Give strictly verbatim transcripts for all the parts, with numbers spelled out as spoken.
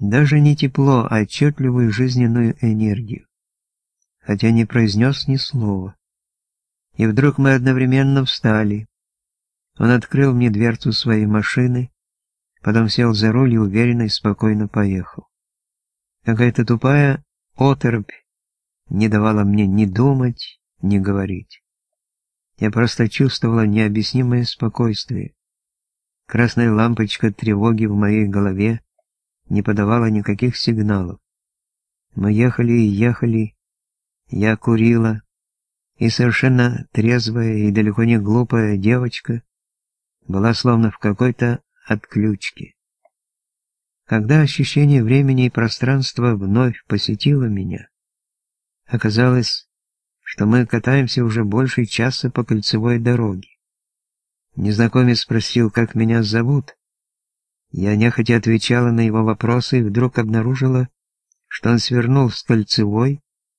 Даже не тепло, а отчетливую жизненную энергию, хотя не произнес ни слова. И вдруг мы одновременно встали. Он открыл мне дверцу своей машины, потом сел за руль и уверенно и спокойно поехал. Какая-то тупая оторопь не давала мне ни думать, ни говорить. Я просто чувствовала необъяснимое спокойствие. Красная лампочка тревоги в моей голове не подавала никаких сигналов. Мы ехали и ехали, я курила, и совершенно трезвая и далеко не глупая девочка была словно в какой-то отключке. Когда ощущение времени и пространства вновь посетило меня, оказалось, что мы катаемся уже больше часа по кольцевой дороге. Незнакомец спросил, как меня зовут. Я нехотя отвечала на его вопросы и вдруг обнаружила, что он свернул с кольцевой,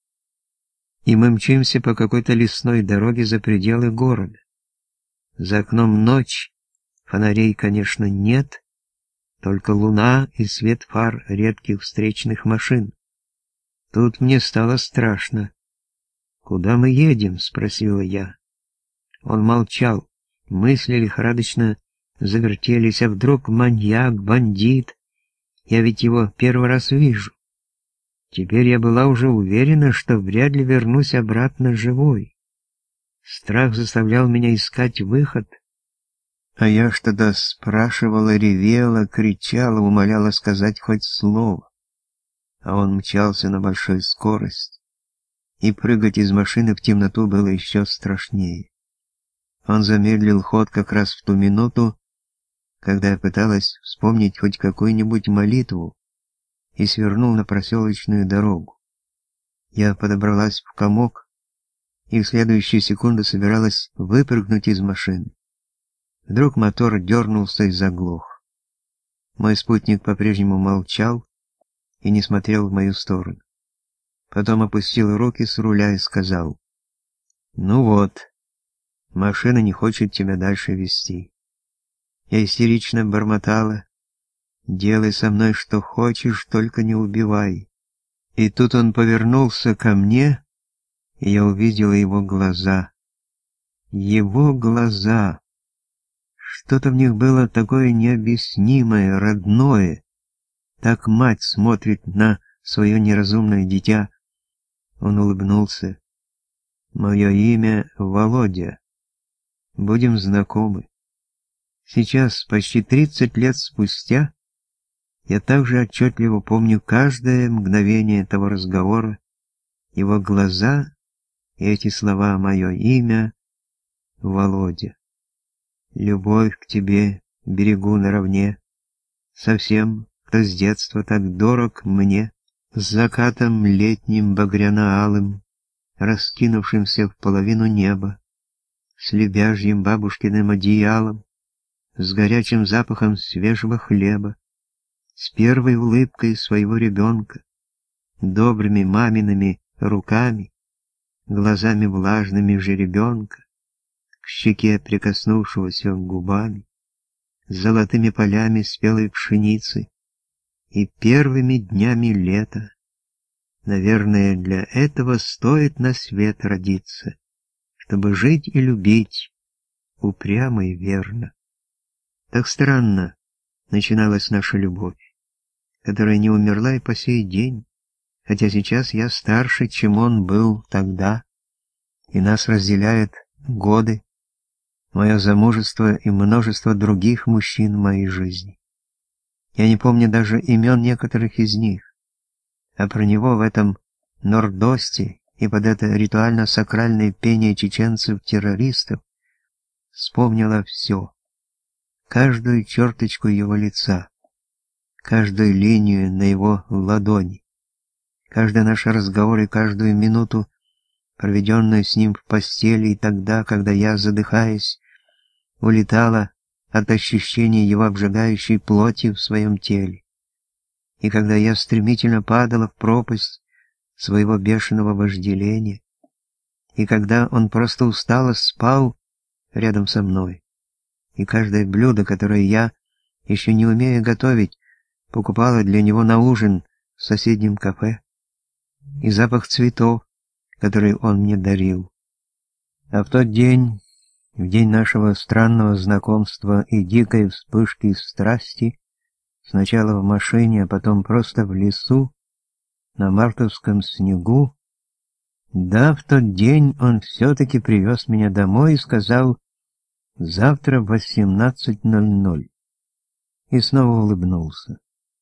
и мы мчимся по какой-то лесной дороге за пределы города. За окном ночь, фонарей, конечно, нет, только луна и свет фар редких встречных машин. Тут мне стало страшно. «Куда мы едем?» — спросила я. Он молчал, мысли лихорадочно завертелись, а вдруг маньяк, бандит. Я ведь его первый раз вижу. Теперь я была уже уверена, что вряд ли вернусь обратно живой. Страх заставлял меня искать выход. А я что-то спрашивала, ревела, кричала, умоляла сказать хоть слово. А он мчался на большой скорости. И прыгать из машины в темноту было еще страшнее. Он замедлил ход как раз в ту минуту, когда я пыталась вспомнить хоть какую-нибудь молитву, и свернул на проселочную дорогу. Я подобралась в комок, и в следующую секунду собиралась выпрыгнуть из машины. Вдруг мотор дернулся и заглох. Мой спутник по-прежнему молчал и не смотрел в мою сторону. Потом опустил руки с руля и сказал: «Ну вот, машина не хочет тебя дальше вести». Я истерично бормотала: «Делай со мной что хочешь, только не убивай». И тут он повернулся ко мне, и я увидела его глаза. Его глаза. Что-то в них было такое необъяснимое, родное. Так мать смотрит на свое неразумное дитя. Он улыбнулся. «Мое имя Володя. Будем знакомы». Сейчас, почти тридцать лет спустя, я также отчетливо помню каждое мгновение этого разговора, его глаза и эти слова: «Мое имя Володя. Любовь к тебе берегу наравне со всем, кто с детства так дорог мне, с закатом летним багряно-алым, раскинувшимся в половину неба, с лебяжьим бабушкиным одеялом, с горячим запахом свежего хлеба, с первой улыбкой своего ребенка, добрыми мамиными руками, глазами влажными жеребенка, к щеке прикоснувшегося губами, с золотыми полями спелой пшеницы и первыми днями лета. Наверное, для этого стоит на свет родиться, чтобы жить и любить упрямо и верно». Так странно начиналась наша любовь, которая не умерла и по сей день, хотя сейчас я старше, чем он был тогда, и нас разделяют годы, мое замужество и множество других мужчин в моей жизни. Я не помню даже имен некоторых из них, а про него в этом нордосте и под это ритуально-сакральное пение чеченцев-террористов вспомнила все. Каждую черточку его лица, каждую линию на его ладони, каждый наш разговор и каждую минуту, проведенную с ним в постели, и тогда, когда я, задыхаясь, улетала от ощущения его обжигающей плоти в своем теле, и когда я стремительно падала в пропасть своего бешеного вожделения, и когда он просто устало спал рядом со мной. И каждое блюдо, которое я, еще не умея готовить, покупала для него на ужин в соседнем кафе, и запах цветов, который он мне дарил. А в тот день, в день нашего странного знакомства и дикой вспышки страсти, сначала в машине, а потом просто в лесу, на мартовском снегу, да, в тот день он все-таки привез меня домой и сказал: «Завтра в восемнадцать ноль ноль». И снова улыбнулся.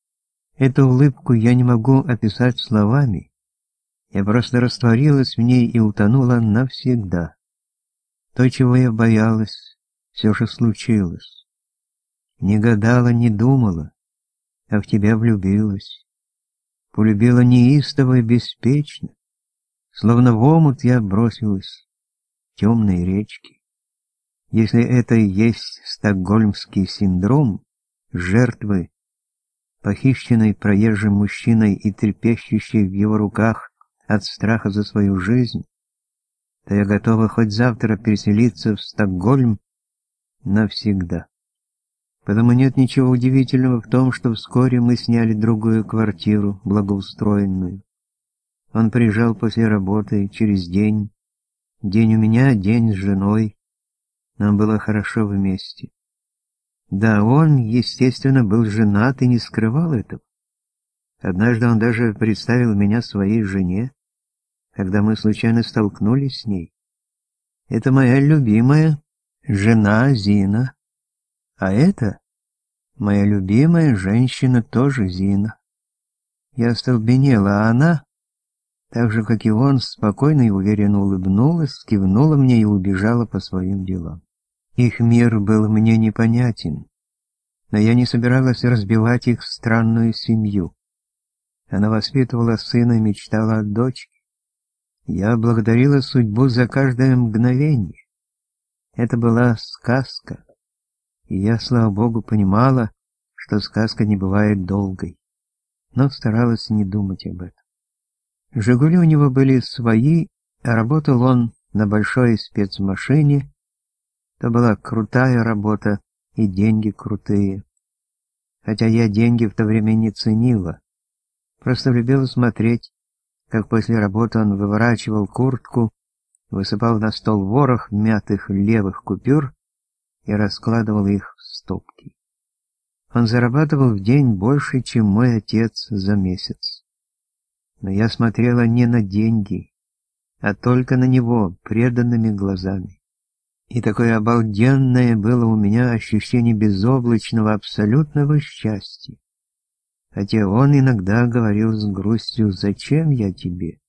Эту улыбку я не могу описать словами. Я просто растворилась в ней и утонула навсегда. То, чего я боялась, все же случилось. Не гадала, не думала, а в тебя влюбилась. Полюбила неистово и беспечно. Словно в омут я бросилась, темные речки. Если это и есть стокгольмский синдром жертвы, похищенной проезжим мужчиной и трепещущей в его руках от страха за свою жизнь, то я готова хоть завтра переселиться в Стокгольм навсегда. Потому нет ничего удивительного в том, что вскоре мы сняли другую квартиру, благоустроенную. Он приезжал после работы через день. День у меня, день с женой. Нам было хорошо вместе. Да, он, естественно, был женат и не скрывал этого. Однажды он даже представил меня своей жене, когда мы случайно столкнулись с ней. Это моя любимая жена Зина. А это моя любимая женщина тоже Зина. Я остолбенела, а она, так же, как и он, спокойно и уверенно улыбнулась, кивнула мне и убежала по своим делам. Их мир был мне непонятен, но я не собиралась разбивать их странную семью. Она воспитывала сына и мечтала о дочке. Я благодарила судьбу за каждое мгновение. Это была сказка, и я, слава богу, понимала, что сказка не бывает долгой, но старалась не думать об этом. «Жигули» у него были свои, а работал он на большой спецмашине. Это была крутая работа и деньги крутые. Хотя я деньги в то время не ценила. Просто любила смотреть, как после работы он выворачивал куртку, высыпал на стол ворох мятых левых купюр и раскладывал их в стопки. Он зарабатывал в день больше, чем мой отец за месяц. Но я смотрела не на деньги, а только на него преданными глазами. И такое обалденное было у меня ощущение безоблачного абсолютного счастья. Хотя он иногда говорил с грустью: «Зачем я тебе?